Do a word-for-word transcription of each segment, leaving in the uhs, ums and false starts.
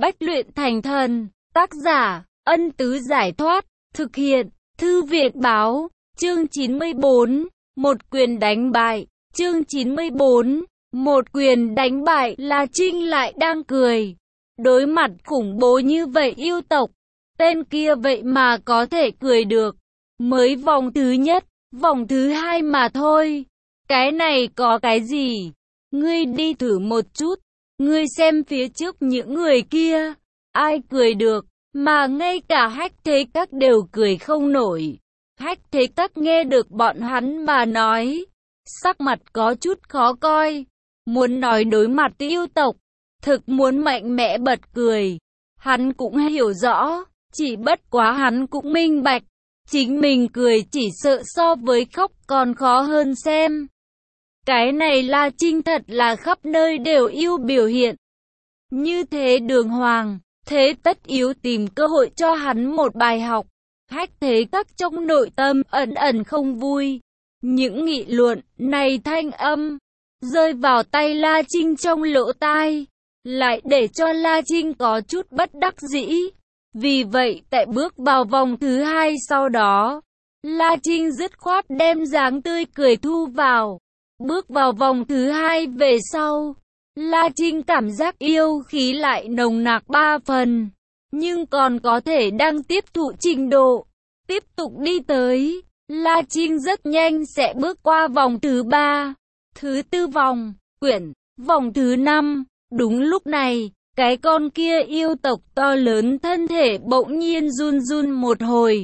bách luyện thành thần. Tác giả, Ân Tứ Giải Thoát. Thực hiện, Thư Viện Báo. Chương chín mươi bốn. Một quyền đánh bại. Chương chín mươi bốn. Một quyền đánh bại. La Trinh lại đang cười. Đối mặt khủng bố như vậy yêu tộc, tên kia vậy mà có thể cười được. Mới vòng thứ nhất, vòng thứ hai mà thôi. Cái này có cái gì? Ngươi đi thử một chút. Ngươi xem phía trước những người kia. Ai cười được, mà ngay cả Hách Thế Các đều cười không nổi. Hách Thế Các nghe được bọn hắn mà nói, sắc mặt có chút khó coi. Muốn nói đối mặt yêu tộc, thực muốn mạnh mẽ bật cười. Hắn cũng hiểu rõ, chỉ bất quá hắn cũng minh bạch. Chính mình cười chỉ sợ so với khóc còn khó hơn xem. Cái này La Trinh thật là khắp nơi đều yêu biểu hiện. Như thế đường hoàng, thế tất yếu tìm cơ hội cho hắn một bài học. Hách Thế Các trong nội tâm ẩn ẩn không vui. Những nghị luận này thanh âm rơi vào tay La Trinh trong lỗ tai, lại để cho La Trinh có chút bất đắc dĩ. Vì vậy tại bước vào vòng thứ hai sau đó, La Trinh dứt khoát đem dáng tươi cười thu vào. Bước vào vòng thứ hai về sau, La Trinh cảm giác yêu khí lại nồng nặc ba phần, nhưng còn có thể đang tiếp thụ trình độ. Tiếp tục đi tới, La Trinh rất nhanh sẽ bước qua vòng thứ ba, thứ tư vòng, quyển, vòng thứ năm. Đúng lúc này, cái con kia yêu tộc to lớn thân thể bỗng nhiên run run một hồi.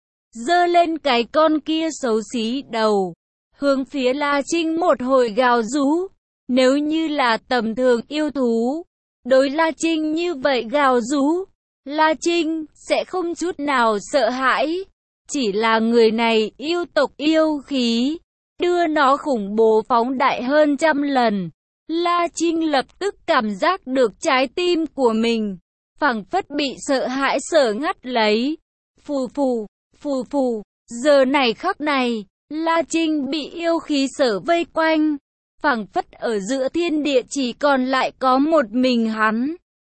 Giơ lên cái con kia xấu xí đầu, hướng phía La Trinh một hồi gào rú. Nếu như là tầm thường yêu thú, đối La Trinh như vậy gào rú, La Trinh sẽ không chút nào sợ hãi. Chỉ là người này yêu tộc yêu khí, đưa nó khủng bố phóng đại hơn trăm lần. La Trinh lập tức cảm giác được trái tim của mình phảng phất bị sợ hãi sở ngắt lấy. Phù phù, phù phù, giờ này khắc này, La Trinh bị yêu khí sở vây quanh, phảng phất ở giữa thiên địa chỉ còn lại có một mình hắn.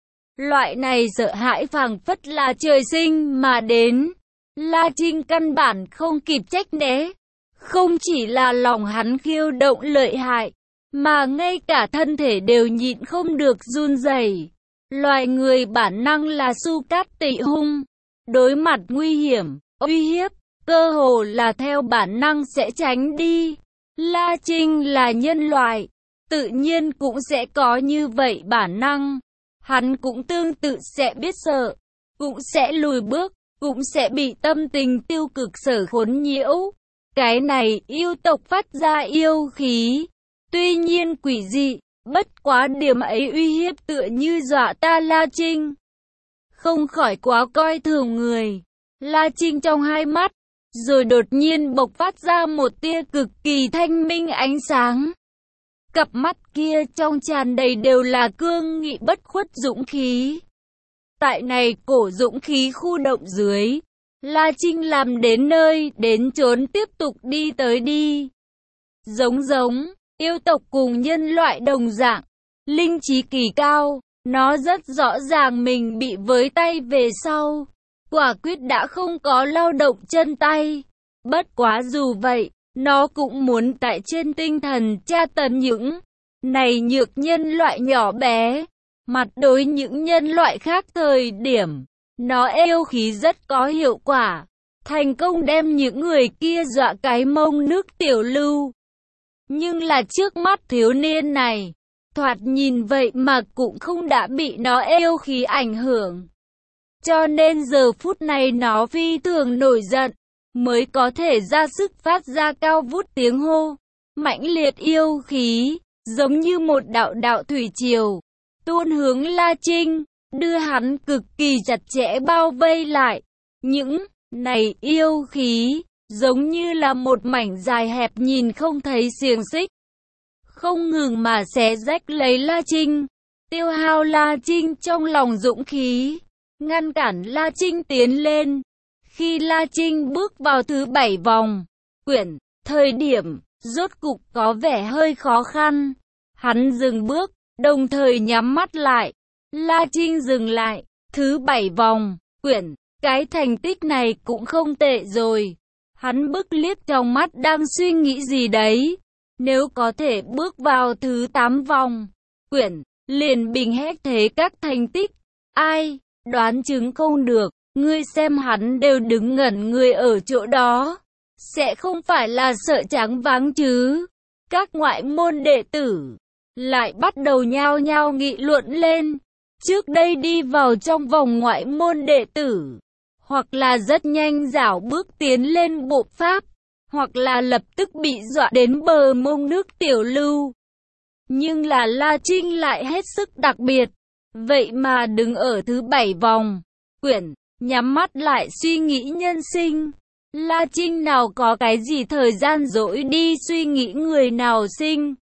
Loại này sợ hãi phảng phất là trời sinh mà đến. La Trinh căn bản không kịp trách né. Không chỉ là lòng hắn khiêu động lợi hại, mà ngay cả thân thể đều nhịn không được run rẩy. Loài người bản năng là su cát tị hung. Đối mặt nguy hiểm, uy hiếp, cơ hồ là theo bản năng sẽ tránh đi. La Trinh là nhân loại, tự nhiên cũng sẽ có như vậy bản năng. Hắn cũng tương tự sẽ biết sợ, cũng sẽ lùi bước, cũng sẽ bị tâm tình tiêu cực sở khốn nhiễu. Cái này yêu tộc phát ra yêu khí, tuy nhiên quỷ dị, bất quá điểm ấy uy hiếp tựa như dọa ta La Trinh. Không khỏi quá coi thường người. La Trinh trong hai mắt, rồi đột nhiên bộc phát ra một tia cực kỳ thanh minh ánh sáng. Cặp mắt kia trong tràn đầy đều là cương nghị bất khuất dũng khí. Tại này cổ dũng khí khu động dưới, La Trinh làm đến nơi, đến chốn tiếp tục đi tới đi. Giống giống, yêu tộc cùng nhân loại đồng dạng, linh trí kỳ cao, nó rất rõ ràng mình bị với tay về sau. Quả quyết đã không có lao động chân tay. Bất quá dù vậy, nó cũng muốn tại trên tinh thần tra tấn những này nhược nhân loại nhỏ bé. Mặt đối những nhân loại khác thời điểm, nó yêu khí rất có hiệu quả, thành công đem những người kia dọa cái mông nước tiểu lưu. Nhưng là trước mắt thiếu niên này, thoạt nhìn vậy mà cũng không đã bị nó yêu khí ảnh hưởng. Cho nên giờ phút này nó phi thường nổi giận, mới có thể ra sức phát ra cao vút tiếng hô. Mãnh liệt yêu khí, giống như một đạo đạo thủy triều, tuôn hướng La Trinh, đưa hắn cực kỳ chặt chẽ bao vây lại. Những này yêu khí, giống như là một mảnh dài hẹp nhìn không thấy xiềng xích, không ngừng mà xé rách lấy La Trinh, tiêu hao La Trinh trong lòng dũng khí, ngăn cản La Trinh tiến lên. Khi La Trinh bước vào thứ bảy vòng, quyển, thời điểm, rốt cục có vẻ hơi khó khăn. Hắn dừng bước, đồng thời nhắm mắt lại. La Trinh dừng lại. Thứ bảy vòng, quyển, cái thành tích này cũng không tệ rồi. Hắn bức liếc trong mắt đang suy nghĩ gì đấy. Nếu có thể bước vào thứ tám vòng, quyển, liền bình hết thế các thành tích. Ai, đoán chứng không được, ngươi xem hắn đều đứng ngẩn người ở chỗ đó. Sẽ không phải là sợ trắng váng chứ? Các ngoại môn đệ tử lại bắt đầu nhao nhao nghị luận lên. Trước đây đi vào trong vòng ngoại môn đệ tử, hoặc là rất nhanh dảo bước tiến lên bộ pháp, hoặc là lập tức bị dọa đến bờ mông nước tiểu lưu. Nhưng là La Trinh lại hết sức đặc biệt, vậy mà đứng ở thứ bảy vòng, quyển, nhắm mắt lại suy nghĩ nhân sinh. La Trinh nào có cái gì thời gian rỗi đi suy nghĩ người nào sinh.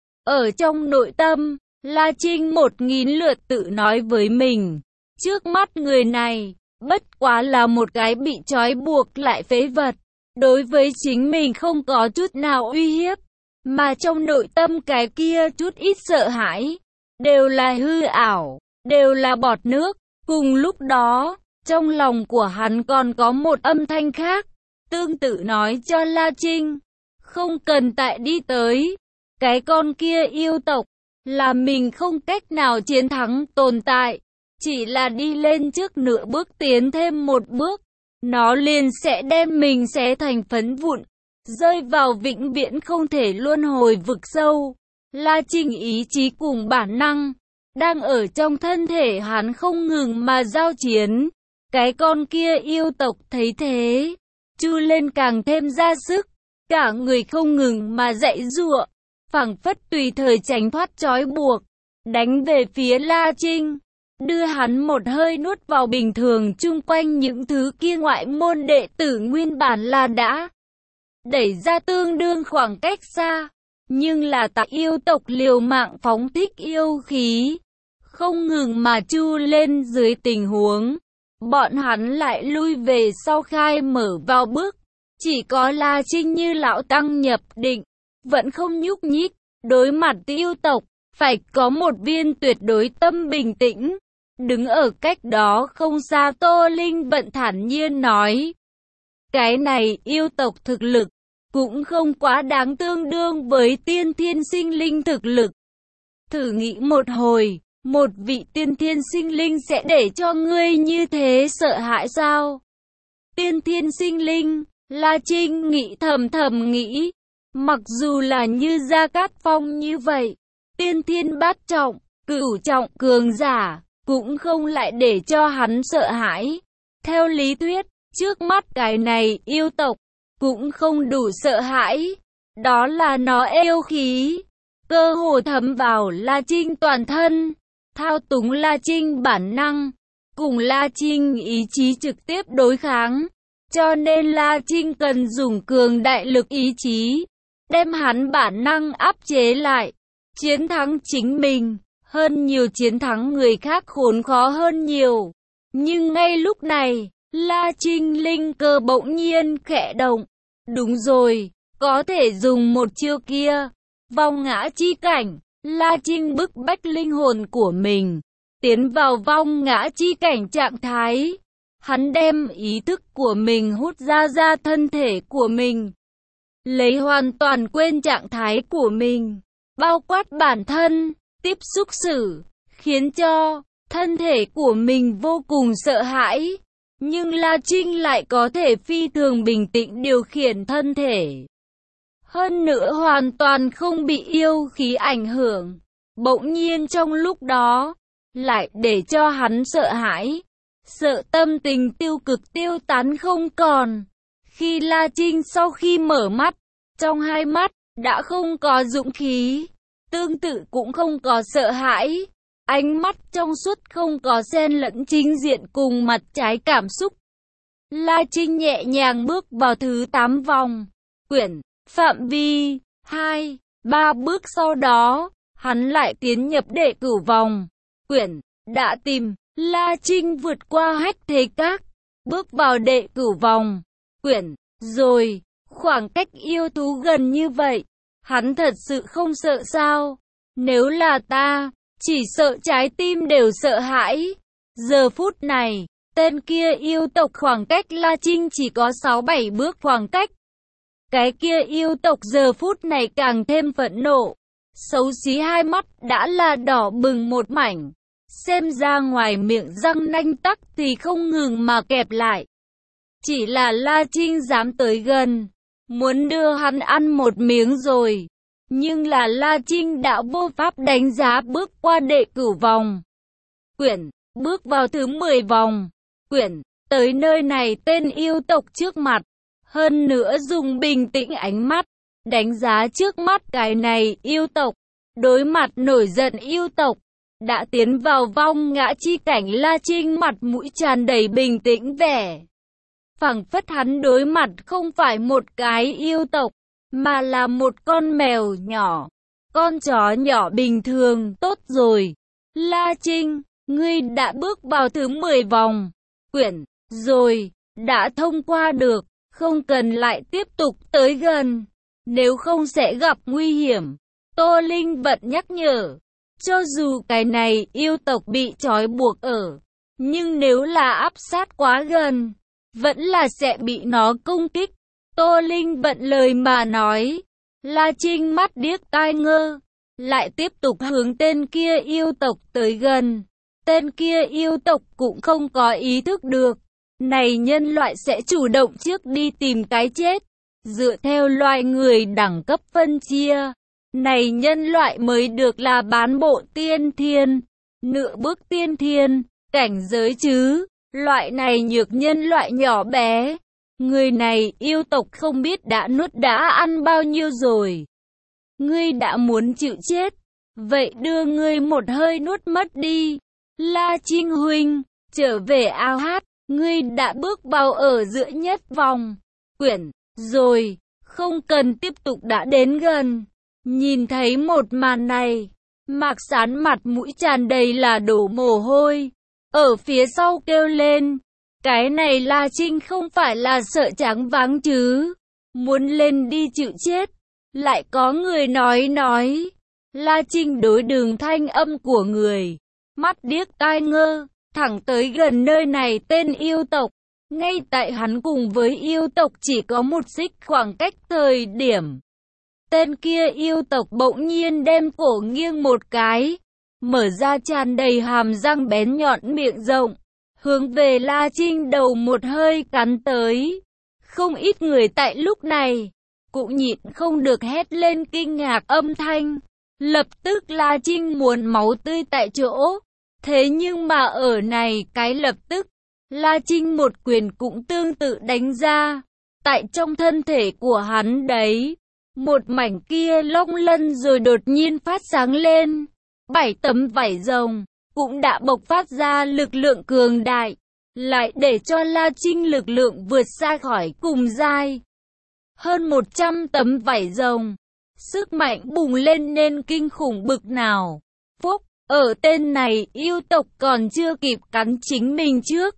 Ở trong nội tâm, La Trinh một nghìn lượt tự nói với mình, trước mắt người này, bất quá là một cái bị trói buộc lại phế vật, đối với chính mình không có chút nào uy hiếp, mà trong nội tâm cái kia chút ít sợ hãi, đều là hư ảo, đều là bọt nước. Cùng lúc đó, trong lòng của hắn còn có một âm thanh khác, tương tự nói cho La Trinh, không cần tại đi tới, cái con kia yêu tộc, là mình không cách nào chiến thắng tồn tại, chỉ là đi lên trước nửa bước tiến thêm một bước, nó liền sẽ đem mình xé thành phấn vụn, rơi vào vĩnh viễn không thể luân hồi vực sâu. La Trinh ý chí cùng bản năng, đang ở trong thân thể hắn không ngừng mà giao chiến. Cái con kia yêu tộc thấy thế, chu lên càng thêm ra sức, cả người không ngừng mà dãy giụa, phảng phất tùy thời tránh thoát trói buộc, đánh về phía La Trinh, đưa hắn một hơi nuốt vào. Bình thường chung quanh những thứ kia ngoại môn đệ tử nguyên bản là đã đẩy ra tương đương khoảng cách xa, nhưng là tại yêu tộc liều mạng phóng thích yêu khí, không ngừng mà chu lên dưới tình huống, bọn hắn lại lui về sau khai mở vào bước. Chỉ có La Trinh như lão tăng nhập định, vẫn không nhúc nhích, đối mặt yêu tộc, phải có một viên tuyệt đối tâm bình tĩnh. Đứng ở cách đó không xa, Tô Linh Vận thản nhiên nói, cái này yêu tộc thực lực, cũng không quá đáng tương đương với tiên thiên sinh linh thực lực. Thử nghĩ một hồi, một vị tiên thiên sinh linh sẽ để cho ngươi như thế sợ hãi sao? Tiên thiên sinh linh, La Trinh nghĩ thầm thầm nghĩ, mặc dù là như Gia Cát Phong như vậy, tiên thiên bát trọng, cửu trọng cường giả, cũng không lại để cho hắn sợ hãi. Theo lý thuyết, trước mắt cái này yêu tộc, cũng không đủ sợ hãi. Đó là nó yêu khí, cơ hồ thấm vào La Trinh toàn thân, thao túng La Trinh bản năng, cùng La Trinh ý chí trực tiếp đối kháng. Cho nên La Trinh cần dùng cường đại lực ý chí, đem hắn bản năng áp chế lại, chiến thắng chính mình, hơn nhiều chiến thắng người khác khốn khó hơn nhiều. Nhưng ngay lúc này, La Trinh linh cơ bỗng nhiên khẽ động. Đúng rồi, có thể dùng một chiêu kia, vong ngã chi cảnh. La Trinh bức bách linh hồn của mình, tiến vào vong ngã chi cảnh trạng thái. Hắn đem ý thức của mình hút ra ra thân thể của mình, lấy hoàn toàn quên trạng thái của mình, bao quát bản thân, tiếp xúc xử, khiến cho thân thể của mình vô cùng sợ hãi. Nhưng La Trinh lại có thể phi thường bình tĩnh điều khiển thân thể, hơn nữa hoàn toàn không bị yêu khí ảnh hưởng. Bỗng nhiên trong lúc đó, lại để cho hắn sợ hãi, sợ tâm tình tiêu cực tiêu tán không còn. Khi La Trinh sau khi mở mắt, trong hai mắt đã không có dũng khí, tương tự cũng không có sợ hãi. Ánh mắt trong suốt không có xen lẫn chính diện cùng mặt trái cảm xúc. La Trinh nhẹ nhàng bước vào thứ tám vòng, quyển, phạm vi, hai, ba bước sau đó, hắn lại tiến nhập đệ cửu vòng, quyển, đã tìm. La Trinh vượt qua hết thế các, bước vào đệ cửu vòng, quyển, rồi, khoảng cách yêu thú gần như vậy, hắn thật sự không sợ sao? Nếu là ta, chỉ sợ trái tim đều sợ hãi. Giờ phút này, tên kia yêu tộc khoảng cách La Trinh chỉ có sáu bảy bước khoảng cách. Cái kia yêu tộc giờ phút này càng thêm phẫn nộ. Xấu xí hai mắt đã là đỏ bừng một mảnh. Xem ra ngoài miệng răng nanh tắc thì không ngừng mà kẹp lại. Chỉ là La Trinh dám tới gần, muốn đưa hắn ăn một miếng rồi. Nhưng là La Trinh đã vô pháp đánh giá bước qua đệ cửu vòng. Quyển, bước vào thứ mười vòng. Quyển, tới nơi này tên yêu tộc trước mặt. Hơn nữa dùng bình tĩnh ánh mắt, đánh giá trước mắt cái này yêu tộc. Đối mặt nổi giận yêu tộc, đã tiến vào vong ngã chi cảnh La Trinh mặt mũi tràn đầy bình tĩnh vẻ. Phảng phất hắn đối mặt không phải một cái yêu tộc, mà là một con mèo nhỏ, con chó nhỏ bình thường. Tốt rồi, La Trinh, ngươi đã bước vào thứ mười vòng. Quyển, rồi, đã thông qua được, không cần lại tiếp tục tới gần, nếu không sẽ gặp nguy hiểm. Tô Linh Vận nhắc nhở, cho dù cái này yêu tộc bị trói buộc ở, nhưng nếu là áp sát quá gần, vẫn là sẽ bị nó công kích. Tô Linh Vận lời mà nói, La Trinh mắt điếc tai ngơ, lại tiếp tục hướng tên kia yêu tộc tới gần. Tên kia yêu tộc cũng không có ý thức được, này nhân loại sẽ chủ động trước đi tìm cái chết. Dựa theo loài người đẳng cấp phân chia, này nhân loại mới được là bán bộ tiên thiên, nửa bước tiên thiên, cảnh giới chứ. Loại này nhược nhân loại nhỏ bé, người này yêu tộc không biết đã nuốt đã ăn bao nhiêu rồi. Ngươi đã muốn chịu chết, vậy đưa ngươi một hơi nuốt mất đi. La Trinh huynh, trở về ao hát, ngươi đã bước vào ở giữa nhất vòng. Quyển, rồi, không cần tiếp tục đã đến gần. Nhìn thấy một màn này, Mạc Sán mặt mũi tràn đầy là đổ mồ hôi. Ở phía sau kêu lên, cái này La Trinh không phải là sợ trắng váng chứ, muốn lên đi chịu chết. Lại có người nói nói, La Trinh đối đường thanh âm của người, mắt điếc tai ngơ, thẳng tới gần nơi này tên yêu tộc. Ngay tại hắn cùng với yêu tộc chỉ có một xích khoảng cách thời điểm, tên kia yêu tộc bỗng nhiên đem cổ nghiêng một cái, mở ra tràn đầy hàm răng bén nhọn miệng rộng, hướng về La Trinh đầu một hơi cắn tới. Không ít người tại lúc này cũng nhịn không được hét lên kinh ngạc âm thanh. Lập tức La Trinh muốn máu tươi tại chỗ. Thế nhưng mà ở này cái lập tức, La Trinh một quyền cũng tương tự đánh ra. Tại trong thân thể của hắn đấy, một mảnh kia long lân rồi đột nhiên phát sáng lên. Bảy tấm vảy rồng cũng đã bộc phát ra lực lượng cường đại, lại để cho La Trinh lực lượng vượt xa khỏi cùng giai. Hơn một trăm tấm vảy rồng, sức mạnh bùng lên nên kinh khủng bực nào. Phúc, ở tên này yêu tộc còn chưa kịp cắn chính mình trước,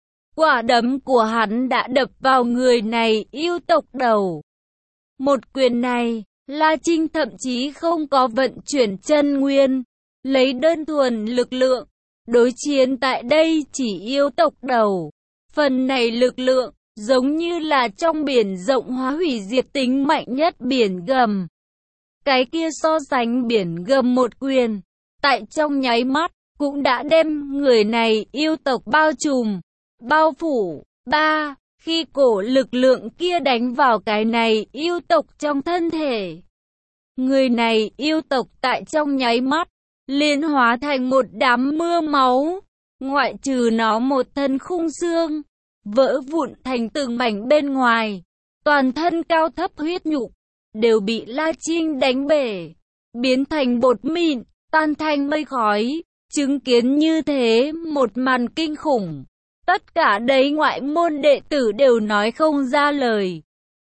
quả đấm của hắn đã đập vào người này yêu tộc đầu. Một quyền này, La Trinh thậm chí không có vận chuyển chân nguyên, lấy đơn thuần lực lượng, đối chiến tại đây chỉ yêu tộc đầu. Phần này lực lượng, giống như là trong biển rộng hóa hủy diệt tính mạnh nhất biển gầm. Cái kia so sánh biển gầm một quyền, tại trong nháy mắt, cũng đã đem người này yêu tộc bao trùm, bao phủ. Ba, khi cổ lực lượng kia đánh vào cái này yêu tộc trong thân thể, người này yêu tộc tại trong nháy mắt, liền hóa thành một đám mưa máu, ngoại trừ nó một thân khung xương, vỡ vụn thành từng mảnh bên ngoài, toàn thân cao thấp huyết nhục, đều bị La Trinh đánh bể, biến thành bột mịn, tan thành mây khói. Chứng kiến như thế một màn kinh khủng, tất cả đấy ngoại môn đệ tử đều nói không ra lời.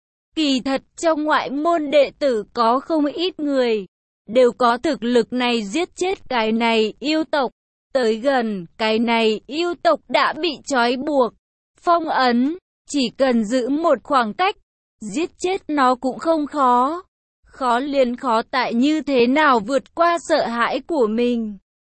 Kỳ thật trong ngoại môn đệ tử có không ít người, đều có thực lực này giết chết cái này yêu tộc. Tới gần, cái này yêu tộc đã bị trói buộc, phong ấn, chỉ cần giữ một khoảng cách, giết chết nó cũng không khó. Khó liền khó tại như thế nào vượt qua sợ hãi của mình.